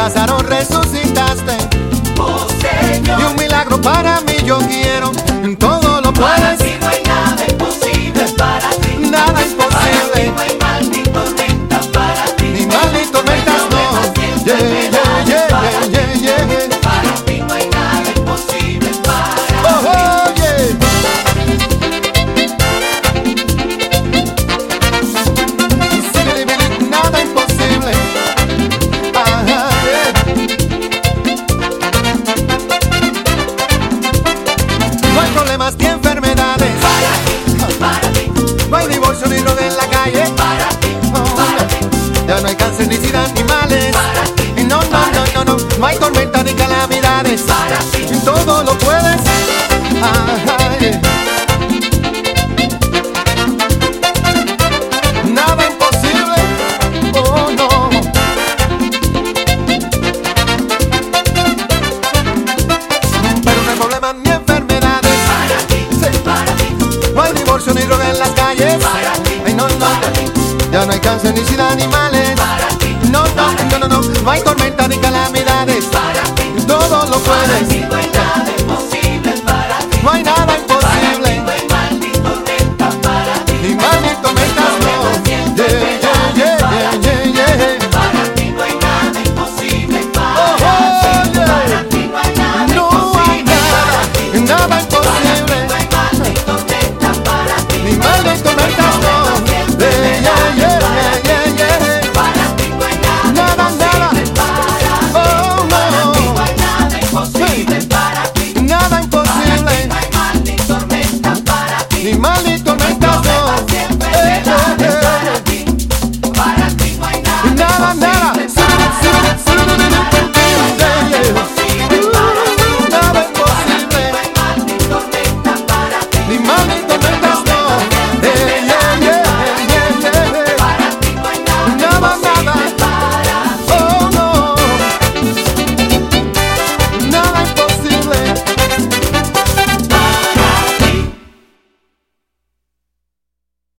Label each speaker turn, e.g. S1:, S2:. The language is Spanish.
S1: Lázaro resucitaste.
S2: Oh Señor,
S1: Y un milagro para mí yo quiero. En todo lo
S2: para
S1: puedes,
S2: ti no hay nada imposible, para ti.
S1: nada
S2: Para ti
S1: imposible.
S2: no hay mal ni tormenta, para ti.
S1: Ni mal ni tormentas no. Yeah, yeah, yeah, yeah, yeah, yeah.
S2: Para ti no hay nada imposible, para
S1: Oh, oh, yeah. Nada imposible. Ajá, yeah. No hay problemas ni enfermedades.
S2: para ti,
S1: No hay divorcio ni droga en la calle.
S2: para ti,
S1: Oh, ya no hay cáncer ni sida ni males. Y no, no, no, no, no. No hay tormenta ni calamidades.
S2: para ti.
S1: Y todo lo puedes. Ajá, yeah. Nada imposible. Oh, no. Pero no hay problemas ni enfermedades.
S2: Para ti,
S1: Sí.
S2: para ti,
S1: No hay divorcio ni droga en las calles.
S2: para ti,
S1: Ay, no, no.
S2: para ti,
S1: Ya no hay cáncer ni sida ni males.
S2: para ti,
S1: No, no, no, no, no. No hay tormenta ni calamidades.
S2: para ti.
S1: Todo lo
S2: Para
S1: puedes.
S2: ti no hay nada